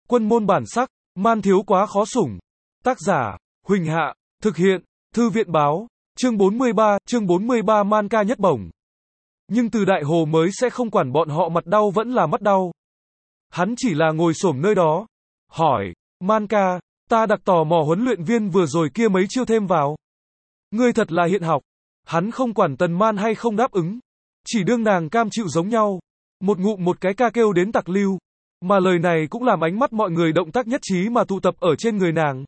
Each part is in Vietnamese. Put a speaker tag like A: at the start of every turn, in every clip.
A: Quân môn bản sắc, man thiếu quá khó sủng. Tác giả, Huỳnh Hạ, thực hiện, Thư viện báo, chương 43 man ca nhất bổng. Nhưng Từ Đại Hồ mới sẽ không quản bọn họ mặt đau vẫn là mắt đau. Hắn chỉ là ngồi xổm nơi đó, hỏi, man ca, ta đặc tò mò huấn luyện viên vừa rồi kia mấy chiêu thêm vào. Ngươi thật là hiện học. Hắn không quản Tần Man hay không đáp ứng, chỉ đương nàng cam chịu giống nhau. Một ngụm một cái ca kêu đến tặc lưu. Mà lời này cũng làm ánh mắt mọi người động tác nhất trí mà tụ tập ở trên người nàng.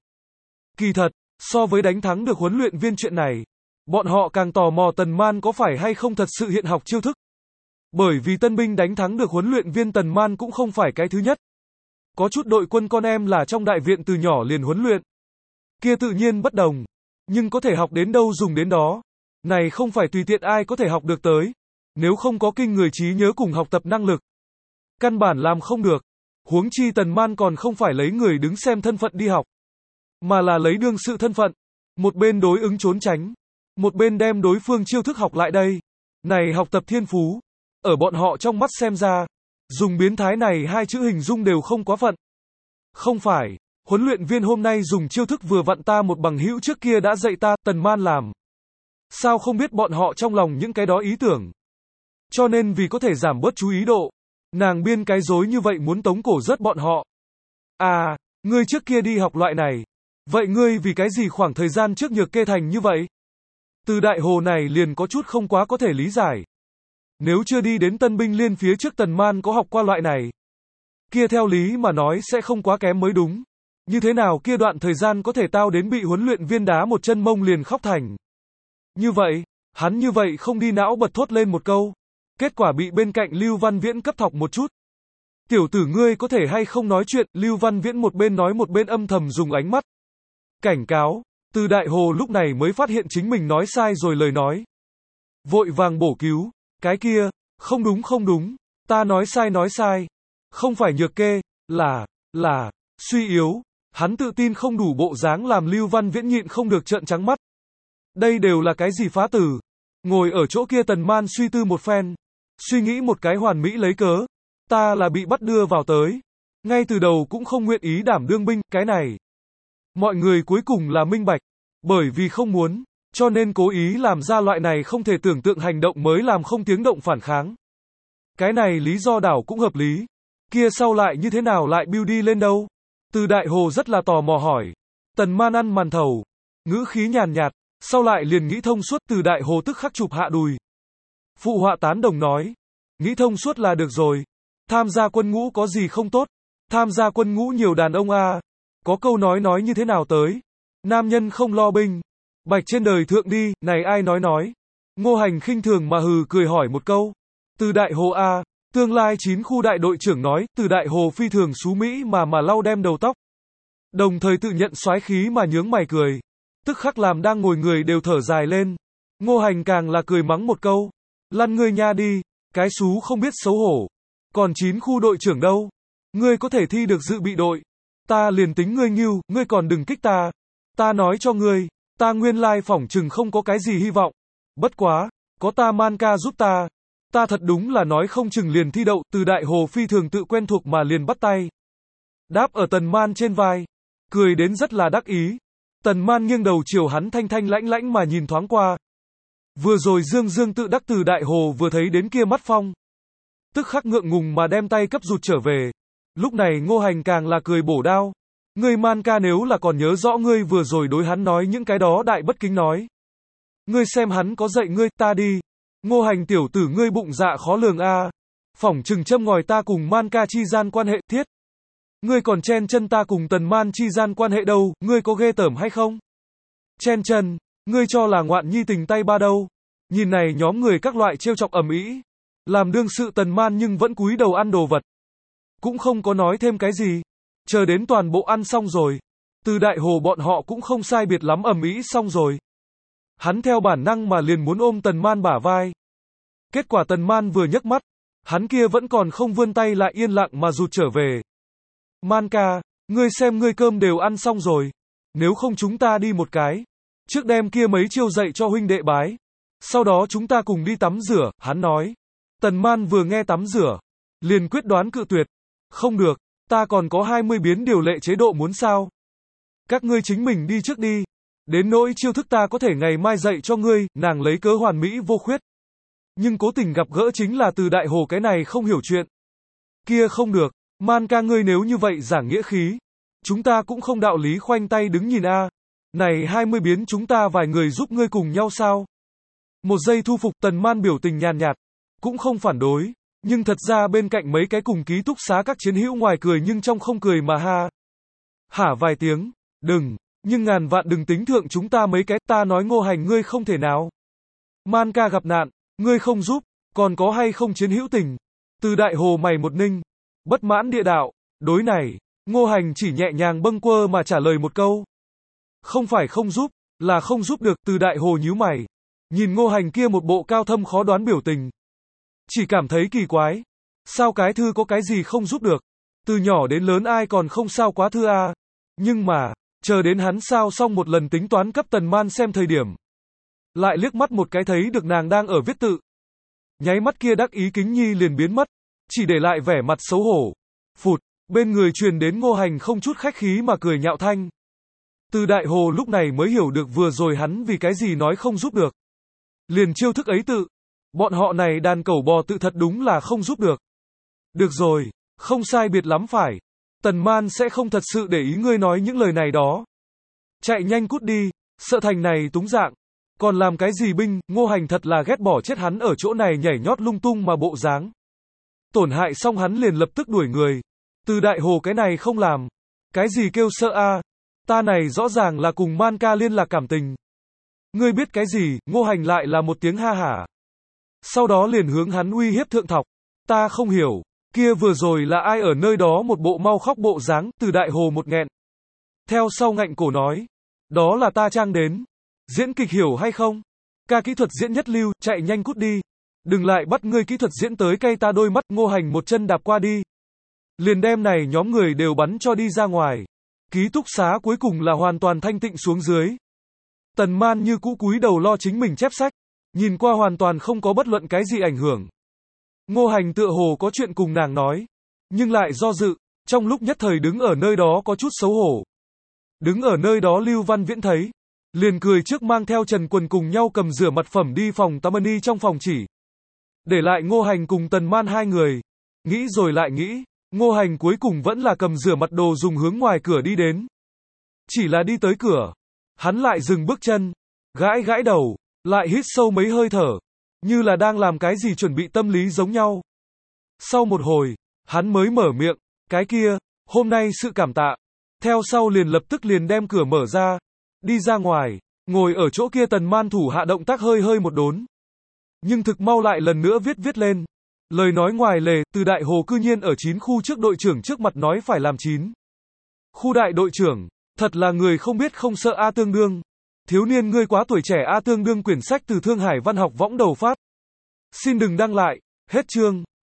A: Kỳ thật, so với đánh thắng được huấn luyện viên chuyện này, bọn họ càng tò mò Tần Man có phải hay không thật sự hiện học chiêu thức. Bởi vì tân binh đánh thắng được huấn luyện viên Tần Man cũng không phải cái thứ nhất. Có chút đội quân con em là trong đại viện từ nhỏ liền huấn luyện. Kia tự nhiên bất đồng. Nhưng có thể học đến đâu dùng đến đó. Này không phải tùy tiện ai có thể học được tới. Nếu không có kinh người trí nhớ cùng học tập năng lực, căn bản làm không được. Huống chi Tần Man còn không phải lấy người đứng xem thân phận đi học, mà là lấy đương sự thân phận. Một bên đối ứng trốn tránh, một bên đem đối phương chiêu thức học lại đây. Này học tập thiên phú, ở bọn họ trong mắt xem ra, dùng biến thái này hai chữ hình dung đều không quá phận. Không phải, huấn luyện viên hôm nay dùng chiêu thức vừa vặn ta một bằng hữu trước kia đã dạy ta, Tần Man làm. Sao không biết bọn họ trong lòng những cái đó ý tưởng. Cho nên vì có thể giảm bớt chú ý độ, nàng biên cái dối như vậy muốn tống cổ rớt bọn họ. À, ngươi trước kia đi học loại này. Vậy ngươi vì cái gì khoảng thời gian trước nhược kê thành như vậy? Từ Đại Hồ này liền có chút không quá có thể lý giải. Nếu chưa đi đến tân binh liên phía trước Tần Man có học qua loại này, kia theo lý mà nói sẽ không quá kém mới đúng. Như thế nào kia đoạn thời gian có thể tao đến bị huấn luyện viên đá một chân mông liền khóc thành. Như vậy, hắn như vậy không đi não bật thốt lên một câu. Kết quả bị bên cạnh Lưu Văn Viễn cấp thọc một chút. Tiểu tử ngươi có thể hay không nói chuyện, Lưu Văn Viễn một bên nói một bên âm thầm dùng ánh mắt cảnh cáo. Từ Đại Hồ lúc này mới phát hiện chính mình nói sai rồi lời nói. Vội vàng bổ cứu, cái kia, không đúng, ta nói sai. Không phải nhược kê, là, suy yếu. Hắn tự tin không đủ bộ dáng làm Lưu Văn Viễn nhịn không được trợn trắng mắt. Đây đều là cái gì phá từ. Ngồi ở chỗ kia Tần Man suy tư một phen, suy nghĩ một cái hoàn mỹ lấy cớ. Ta là bị bắt đưa vào tới. Ngay từ đầu cũng không nguyện ý đảm đương binh, cái này. Mọi người cuối cùng là minh bạch. Bởi vì không muốn, cho nên cố ý làm ra loại này không thể tưởng tượng hành động mới làm không tiếng động phản kháng. Cái này lý do đảo cũng hợp lý. Kia sau lại như thế nào lại build đi lên đâu? Từ Đại Hồ rất là tò mò hỏi. Tần Man ăn màn thầu, ngữ khí nhàn nhạt, sau lại liền nghĩ thông suốt. Từ Đại Hồ tức khắc chụp hạ đùi. Phụ họa tán đồng nói. Nghĩ thông suốt là được rồi. Tham gia quân ngũ có gì không tốt? Tham gia quân ngũ nhiều đàn ông a. Có câu nói như thế nào tới? Nam nhân không lo binh. Bạch trên đời thượng đi, này ai nói. Ngô Hành khinh thường mà hừ cười hỏi một câu. Từ Đại Hồ a, tương lai 9 khu đại đội trưởng nói. Từ Đại Hồ phi thường xú mỹ mà lau đem đầu tóc. Đồng thời tự nhận soái khí mà nhướng mày cười. Tức khắc làm đang ngồi người đều thở dài lên. Ngô Hành càng là cười mắng một câu. Lăn ngươi nha đi, cái xú không biết xấu hổ. Còn 9 khu đội trưởng đâu? Ngươi có thể thi được dự bị đội. Ta liền tính ngươi ngưu, ngươi còn đừng kích ta. Ta nói cho ngươi, ta nguyên lai phỏng chừng không có cái gì hy vọng. Bất quá, có ta Man ca giúp ta. Ta thật đúng là nói không chừng liền thi đậu. Từ Đại Hồ phi thường tự quen thuộc mà liền bắt tay. Đáp ở Tần Man trên vai. Cười đến rất là đắc ý. Tần Man nghiêng đầu chiều hắn thanh lãnh mà nhìn thoáng qua. Vừa rồi dương tự đắc. Từ Đại Hồ vừa thấy đến kia mắt phong, tức khắc ngượng ngùng mà đem tay cấp rụt trở về. Lúc này Ngô Hành càng là cười bổ đao. Ngươi Man ca nếu là còn nhớ rõ ngươi vừa rồi đối hắn nói những cái đó đại bất kính nói. Ngươi xem hắn có dạy ngươi, ta đi. Ngô Hành tiểu tử ngươi bụng dạ khó lường a. Phỏng chừng châm ngòi ta cùng Man ca chi gian quan hệ thiết. Ngươi còn chen chân ta cùng Tần Man chi gian quan hệ đâu, ngươi có ghê tởm hay không? Chen chân, ngươi cho là ngoạn nhi tình tay ba đâu. Nhìn này nhóm người các loại trêu chọc ầm ĩ, làm đương sự Tần Man nhưng vẫn cúi đầu ăn đồ vật. Cũng không có nói thêm cái gì. Chờ đến toàn bộ ăn xong rồi. Từ Đại Hồ bọn họ cũng không sai biệt lắm ầm ĩ xong rồi. Hắn theo bản năng mà liền muốn ôm Tần Man bả vai. Kết quả Tần Man vừa nhấc mắt, hắn kia vẫn còn không vươn tay lại yên lặng mà rụt trở về. Man ca, ngươi xem ngươi cơm đều ăn xong rồi. Nếu không chúng ta đi một cái. Trước đem kia mấy chiêu dạy cho huynh đệ bái. Sau đó chúng ta cùng đi tắm rửa, hắn nói. Tần Man vừa nghe tắm rửa, liền quyết đoán cự tuyệt. Không được, Ta còn có 20 biến điều lệ chế độ muốn sao? Các ngươi chính mình đi trước đi. Đến nỗi chiêu thức ta có thể ngày mai dạy cho ngươi, nàng lấy cớ hoàn mỹ vô khuyết. Nhưng cố tình gặp gỡ chính là Từ Đại Hồ cái này không hiểu chuyện. Kia không được, Man ca ngươi nếu như vậy giảng nghĩa khí, chúng ta cũng không đạo lý khoanh tay đứng nhìn a. Này 20 biến chúng ta vài người giúp ngươi cùng nhau sao? Một giây thu phục, Tần Man biểu tình nhàn nhạt, cũng không phản đối, nhưng thật ra bên cạnh mấy cái cùng ký túc xá các chiến hữu ngoài cười nhưng trong không cười mà ha. Hả vài tiếng, đừng, nhưng ngàn vạn đừng tính thượng chúng ta mấy cái, ta nói Ngô Hành ngươi không thể nào. Man ca gặp nạn, ngươi không giúp, còn có hay không chiến hữu tình? Từ Đại Hồ mày một ninh, bất mãn địa đạo, đối này, Ngô Hành chỉ nhẹ nhàng bâng quơ mà trả lời một câu. Không phải không giúp, là không giúp được. Từ Đại Hồ nhíu mày, nhìn Ngô Hành kia một bộ cao thâm khó đoán biểu tình. Chỉ cảm thấy kỳ quái. Sao cái thư có cái gì không giúp được? Từ nhỏ đến lớn ai còn không sao quá thư a. Nhưng mà, chờ đến hắn sao xong một lần tính toán cấp Tần Man xem thời điểm. Lại liếc mắt một cái thấy được nàng đang ở viết tự. Nháy mắt kia đắc ý kính nhi liền biến mất, chỉ để lại vẻ mặt xấu hổ. Phụt, bên người truyền đến Ngô Hành không chút khách khí mà cười nhạo thanh. Từ Đại Hồ lúc này mới hiểu được vừa rồi hắn vì cái gì nói không giúp được. Liền chiêu thức ấy tự. Bọn họ này đàn cẩu bò tự thật đúng là không giúp được. Được rồi, không sai biệt lắm phải. Tần Man sẽ không thật sự để ý ngươi nói những lời này đó. Chạy nhanh cút đi, sợ thành này túng dạng. Còn làm cái gì binh, Ngô Hành thật là ghét bỏ chết hắn ở chỗ này nhảy nhót lung tung mà bộ dáng. Tổn hại xong hắn liền lập tức đuổi người. Từ Đại Hồ cái này không làm. Cái gì kêu sợ a? Ta này rõ ràng là cùng Man ca liên lạc cảm tình. Ngươi biết cái gì? Ngô Hành lại là một tiếng ha hả. Sau đó liền hướng hắn uy hiếp thượng thọc. Ta không hiểu, kia vừa rồi là ai ở nơi đó một bộ mau khóc bộ dáng. Từ Đại Hồ một nghẹn. Theo sau ngạnh cổ nói. Đó là ta trang đến. Diễn kịch hiểu hay không? Ca kỹ thuật diễn nhất lưu, chạy nhanh cút đi. Đừng lại bắt ngươi kỹ thuật diễn tới cay ta đôi mắt. Ngô Hành một chân đạp qua đi. Liền đem này nhóm người đều bắn cho đi ra ngoài. Ký túc xá cuối cùng là hoàn toàn thanh tịnh xuống dưới. Tần Man như cũ cúi đầu lo chính mình chép sách. Nhìn qua hoàn toàn không có bất luận cái gì ảnh hưởng. Ngô Hành tựa hồ có chuyện cùng nàng nói. Nhưng lại do dự, trong lúc nhất thời đứng ở nơi đó có chút xấu hổ. Đứng ở nơi đó Lưu Văn Viễn thấy. Liền cười trước mang theo Trần Quần cùng nhau cầm rửa mặt phẩm đi phòng tắm đi trong phòng chỉ. Để lại Ngô Hành cùng Tần Man hai người. Nghĩ rồi lại nghĩ, Ngô Hành cuối cùng vẫn là cầm rửa mặt đồ dùng hướng ngoài cửa đi đến. Chỉ là đi tới cửa. Hắn lại dừng bước chân. Gãi gãi đầu. Lại hít sâu mấy hơi thở. Như là đang làm cái gì chuẩn bị tâm lý giống nhau. Sau một hồi, hắn mới mở miệng. Cái kia, hôm nay sự cảm tạ. Theo sau liền lập tức liền đem cửa mở ra. Đi ra ngoài, ngồi ở chỗ kia Tần Man thủ hạ động tác hơi một đốn. Nhưng thực mau lại lần nữa viết lên. Lời nói ngoài lề, Từ Đại Hồ cư nhiên ở 9 khu trước đội trưởng trước mặt nói phải làm 9. Khu đại đội trưởng, thật là người không biết không sợ a tương đương. Thiếu niên ngươi quá tuổi trẻ a tương đương quyển sách từ Thương Hải Văn học võng đầu phát. Xin đừng đăng lại, hết chương.